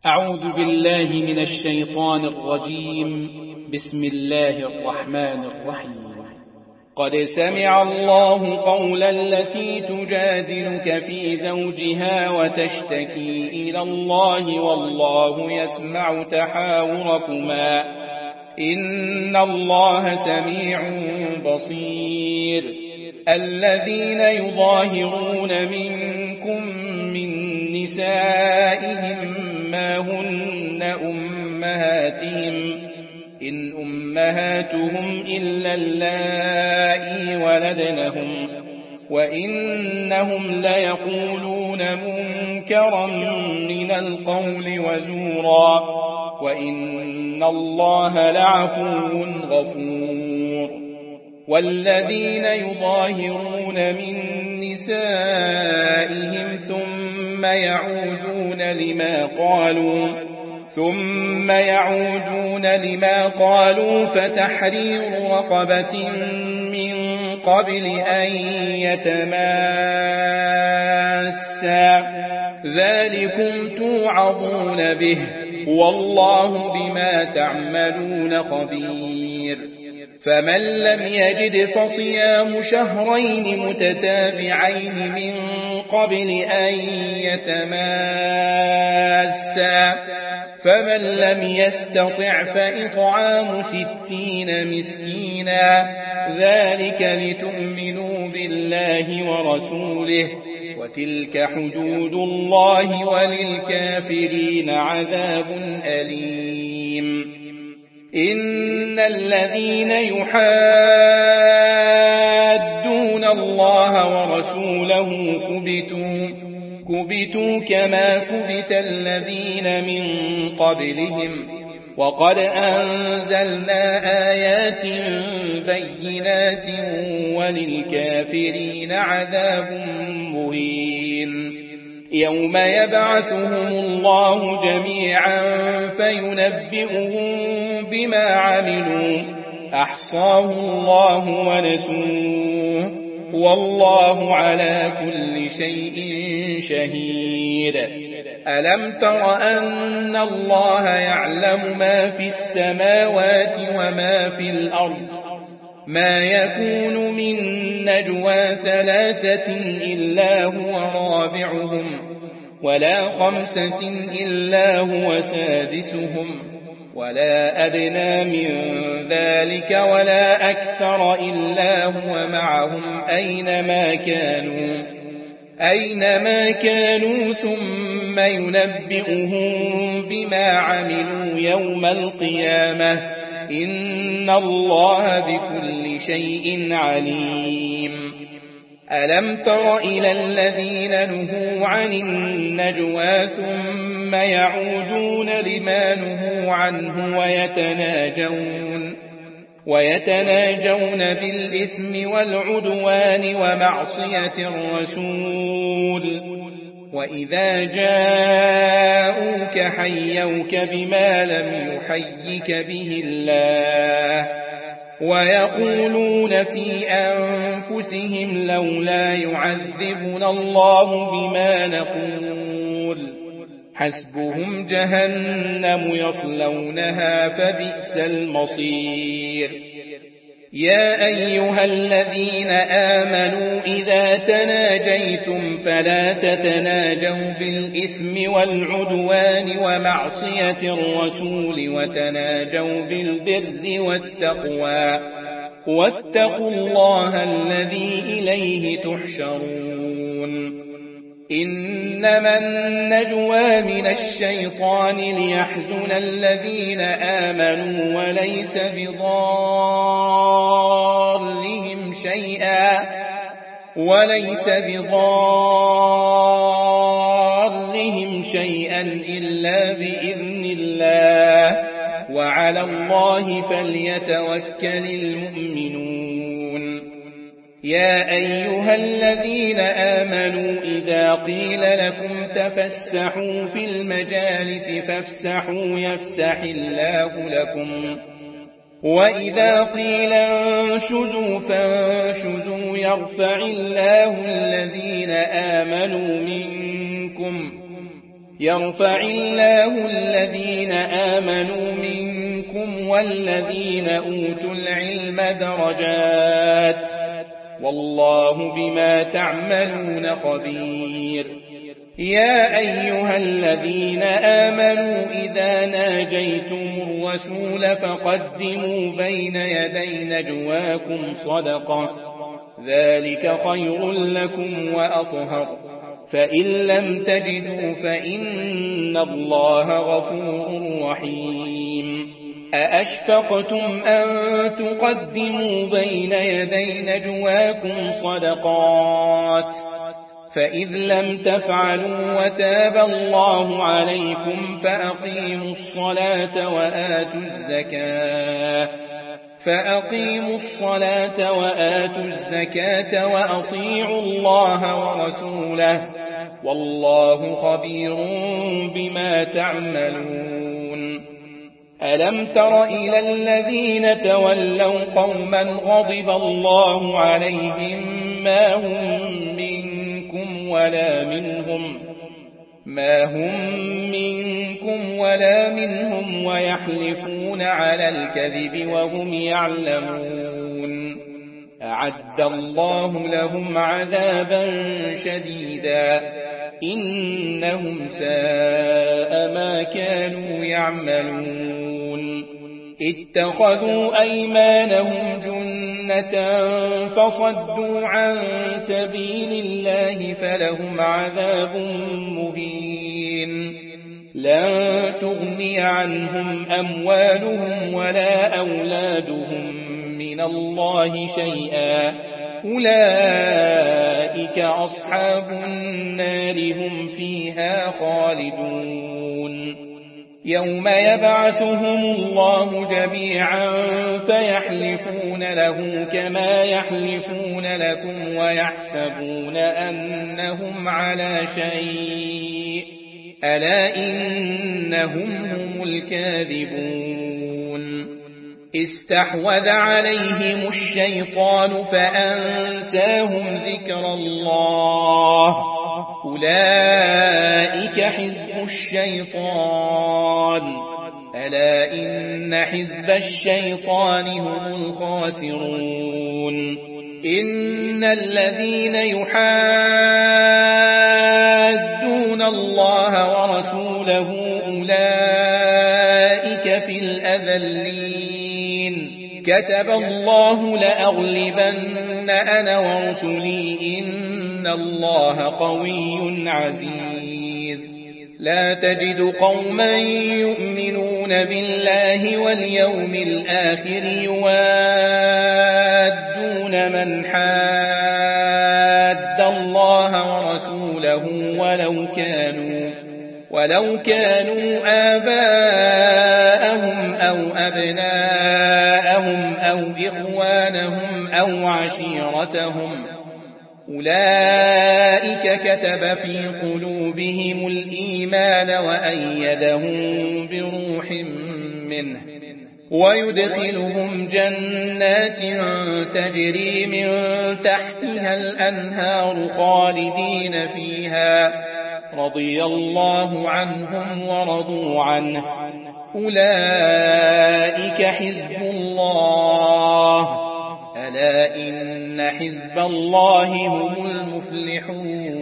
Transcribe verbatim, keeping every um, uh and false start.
أعوذ بالله من الشيطان الرجيم. بسم الله الرحمن الرحيم. قد سمع الله قول التي تجادلك في زوجها وتشتكي إلى الله والله يسمع تحاوركما إن الله سميع بصير. الذين يظاهرون منكم من نسائهم ما هن أمهاتهم إن أمهاتهم إلا اللائي ولدنهم وإنهم ليقولون منكرا من القول وزورا وإن الله لعفو غفور. والذين يظاهرون من نسائهم ثم يعودون لما قالوا ثم يعودون لما قالوا فتحرير رقبة من قبل أن يتماسا ذلكم توعظون به والله بما تعملون خبير. فمن لم يجد فصيام شهرين متتابعين من قبل أن يتماسا فمن لم يستطع فإطعام ستين مسكينا ذلك لتؤمنوا بالله ورسوله وتلك حدود الله وللكافرين عذاب أليم. إن الذين يحادون الله ورسوله كبتوا كبتوا كما كبت الذين من قبلهم وقد أنزلنا آيات بينات وللكافرين عذاب مهين. يوم يبعثهم الله جميعا فينبئهم بما عملوا أحصاه الله ونسوه والله على كل شيء شهيد. ألم تر أن الله يعلم ما في السماوات وما في الأرض ما يكون من نجوى ثلاثة إلا هو رابعهم ولا خمسة إلا هو سادسهم ولا أدنى من ذلك ولا أكثر إلا هو معهم أينما كانوا أينما كانوا ثم ينبئهم بما عملوا يوم القيامة إن الله بكل شيء عليم. ألم تر إلى الذين نهوا عن النجوى ثم يعودون لما نهوا عنه ويتناجون ويتناجون بالإثم والعدوان ومعصية الرسول وإذا جاءوك حيوك بما لم يحيك به الله ويقولون في أنفسهم لولا يعذبنا الله بما نقول حسبهم جهنم يصلونها فبئس المصير. يا أيها الذين آمنوا إذا تناجيتم فلا تتناجوا بالإثم والعدوان ومعصية الرسول وتناجوا بالبر والتقوى واتقوا الله الذي إليه تحشرون. إنما النجوى من الشيطان ليحزن الذين آمنوا وليس بضارهم شيئا وليس بضارهم شيئا إلا بإذن الله وعلى الله فليتوكل المؤمنون. يا أيها الذين آمنوا إذا قيل لكم تفسحوا في المجالس فافسحوا يفسح الله لكم وإذا قيل انشزوا فانشزوا يرفع الله الذين آمنوا منكم يرفع الله الذين آمنوا منكم والذين أوتوا العلم درجات والله بما تعملون خبير يا أيها الذين آمنوا إذا ناجيتم الرسول فقدموا بين يدي نجواكم صدقة ذلك خير لكم وأطهر فإن لم تجدوا فإن الله غفور رحيم أأشفقتم أن تقدموا بين يدي نجواكم صدقات فإذ لم تفعلوا وتاب الله عليكم فأقيموا الصلاة وآتوا الزكاة فأقيموا الصلاة وآتوا الزكاة وأطيعوا الله ورسوله والله خبير بما تعملون ألم تر إلى الذين تولوا قوما غضب الله عليهم ما هم منكم ولا منهم ما هم منكم ولا منهم ويحلفون على الكذب وهم يعلمون أعد الله لهم عذابا شديدا إنهم ساء ما كانوا يعملون اتخذوا أيمانهم جنة فصدوا عن سبيل الله فلهم عذاب مهين لن تغني عنهم أموالهم ولا أولادهم من الله شيئا أولئك أصحاب النار هم فيها خالدون يوم يبعثهم الله جميعا فيحلفون له كما يحلفون لكم ويحسبون أنهم على شيء ألا إنهم هم الكاذبون استحوذ عليهم الشيطان فأنساهم ذكر الله أولئك حزب الشيطان ألا إن حزب الشيطان هم الخاسرون إن الذين يحادون الله ورسوله أولئك في الأذلين كتب الله لأغلبن أنا ورسلي إن الله قوي عزيز لا تجد قوما يؤمنون بالله واليوم الآخر يوادون من حاد الله ورسوله ولو كانوا ولو كانوا آباءهم أو أبناءهم أو إخوانهم أو عشيرتهم أولئك كتب في قلوبهم الإيمان وأيدهم بروح منه ويدخلهم جنات تجري من تحتها الأنهار خالدين فيها رضي الله عنهم ورضوا عنه أولئك حزب الله ألا إن حزب الله هم المفلحون